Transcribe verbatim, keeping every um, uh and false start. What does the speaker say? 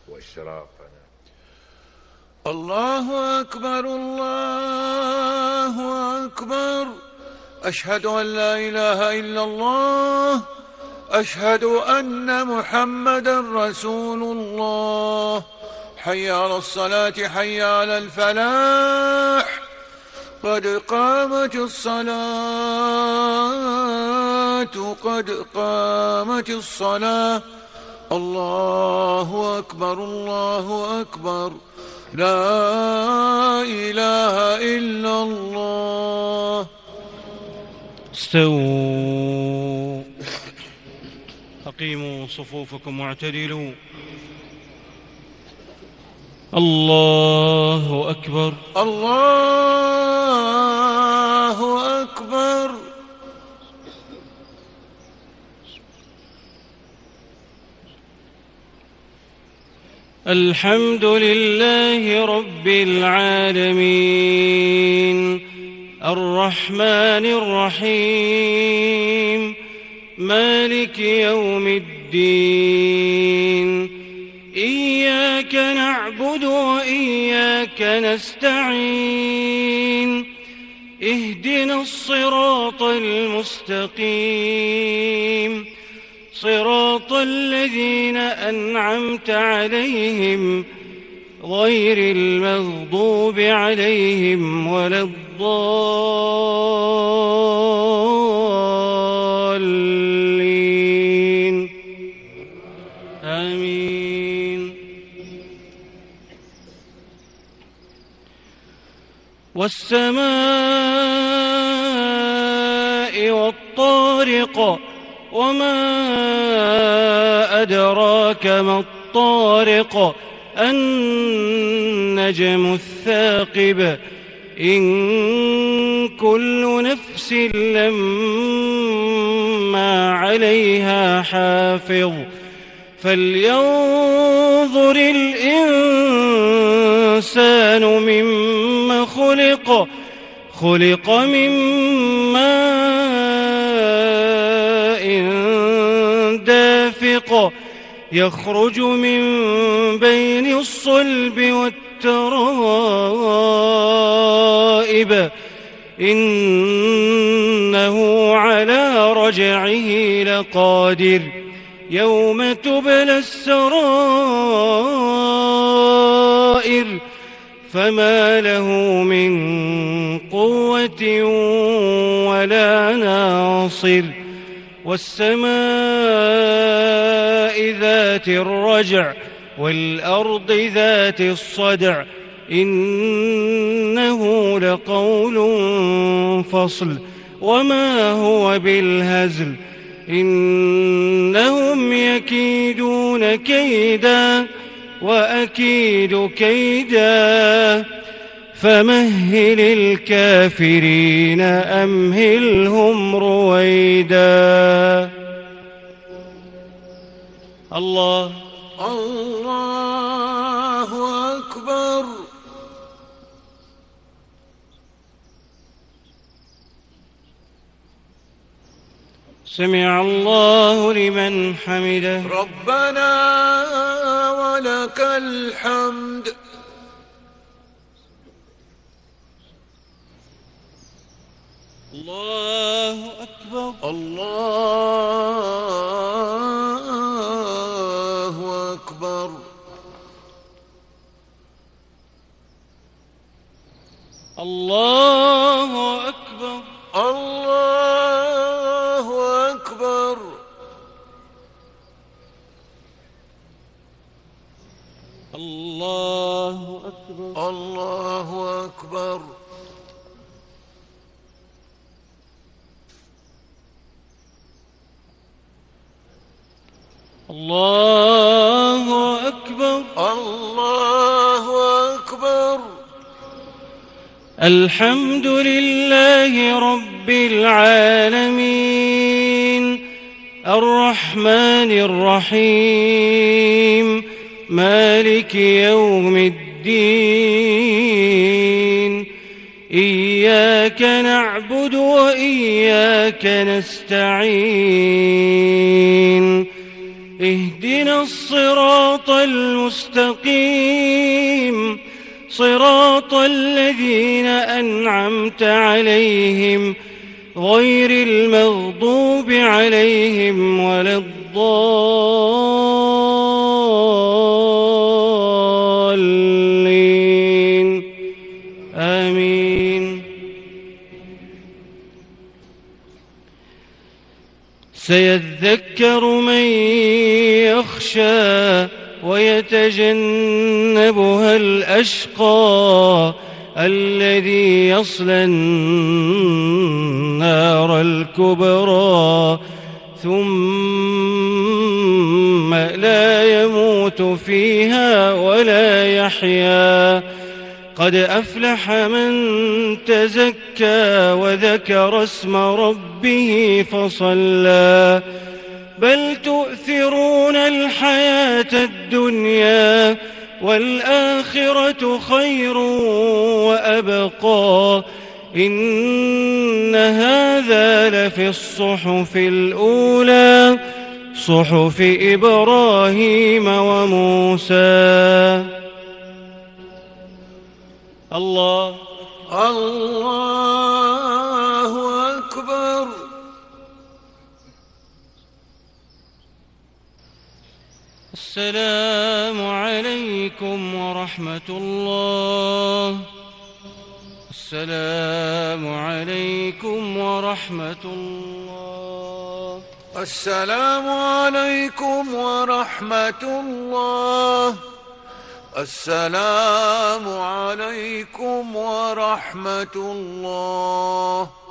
وإشرافنا. الله أكبر الله أكبر. أشهد أن لا إله إلا الله. أشهد أن محمدا رسول الله. حي على الصلاة حي على الفلاح. قد قامت الصلاة قد قامت الصلاة. الله أكبر الله أكبر. لا إله إلا الله. استووا، أقيموا صفوفكم واعتدلوا. الله أكبر الله أكبر. الحمد لله رب العالمين، الرحمن الرحيم، مالك يوم الدين. إياك نعبد وإياك نستعين. اهدنا الصراط المستقيم، صراط الذين أنعمت عليهم غير المغضوب عليهم ولا الضالين. آمين. والسماء والطارق، وما أدراك ما الطارق. النجم الثاقب. إن كل نفس لما عليها حافظ. فلينظر الإنسان مما خلق. خلق من ماء دافق، يخرج من بين الصلب والترائب. إنه على رجعه لقادر. يوم تبلى السرائر، فما له من قوة ولا ناصر. والسماء ذات الرجع، والأرض ذات الصدع. إنه لقول فصل، وما هو بالهزل. إنهم يكيدون كيدا وأكيد كيدا. فمهل الكافرين أمهلهم رويدا. الله الله أكبر. سمع الله لمن حمده. ربنا ولك الحمد. الله أكبر الله أكبر. الله أكبر الله أكبر. الله أكبر الله أكبر. الله أكبر الله أكبر. الحمد لله رب العالمين، الرحمن الرحيم، مالك يوم الدين. إياك نعبد وإياك نستعين. اهدنا الصراط المستقيم صراط الذين أنعمت عليهم غير المغضوب عليهم ولا الضالين آمين. سيذكر من يخشى ويتجنبها الأشقى الذي يصلى النار الكبرى ثم لا يموت فيها ولا يحيا. قد أفلح من تزكى وذكر اسم ربه فصلى بل تؤثرون الحياة الدنيا والآخرة خير وأبقى إن هذا لفي الصحف الأولى صحف إبراهيم وموسى. الله الله أكبر. السلام عليكم ورحمة الله. السلام عليكم ورحمة الله. السلام عليكم ورحمة الله. السلام عليكم ورحمة الله.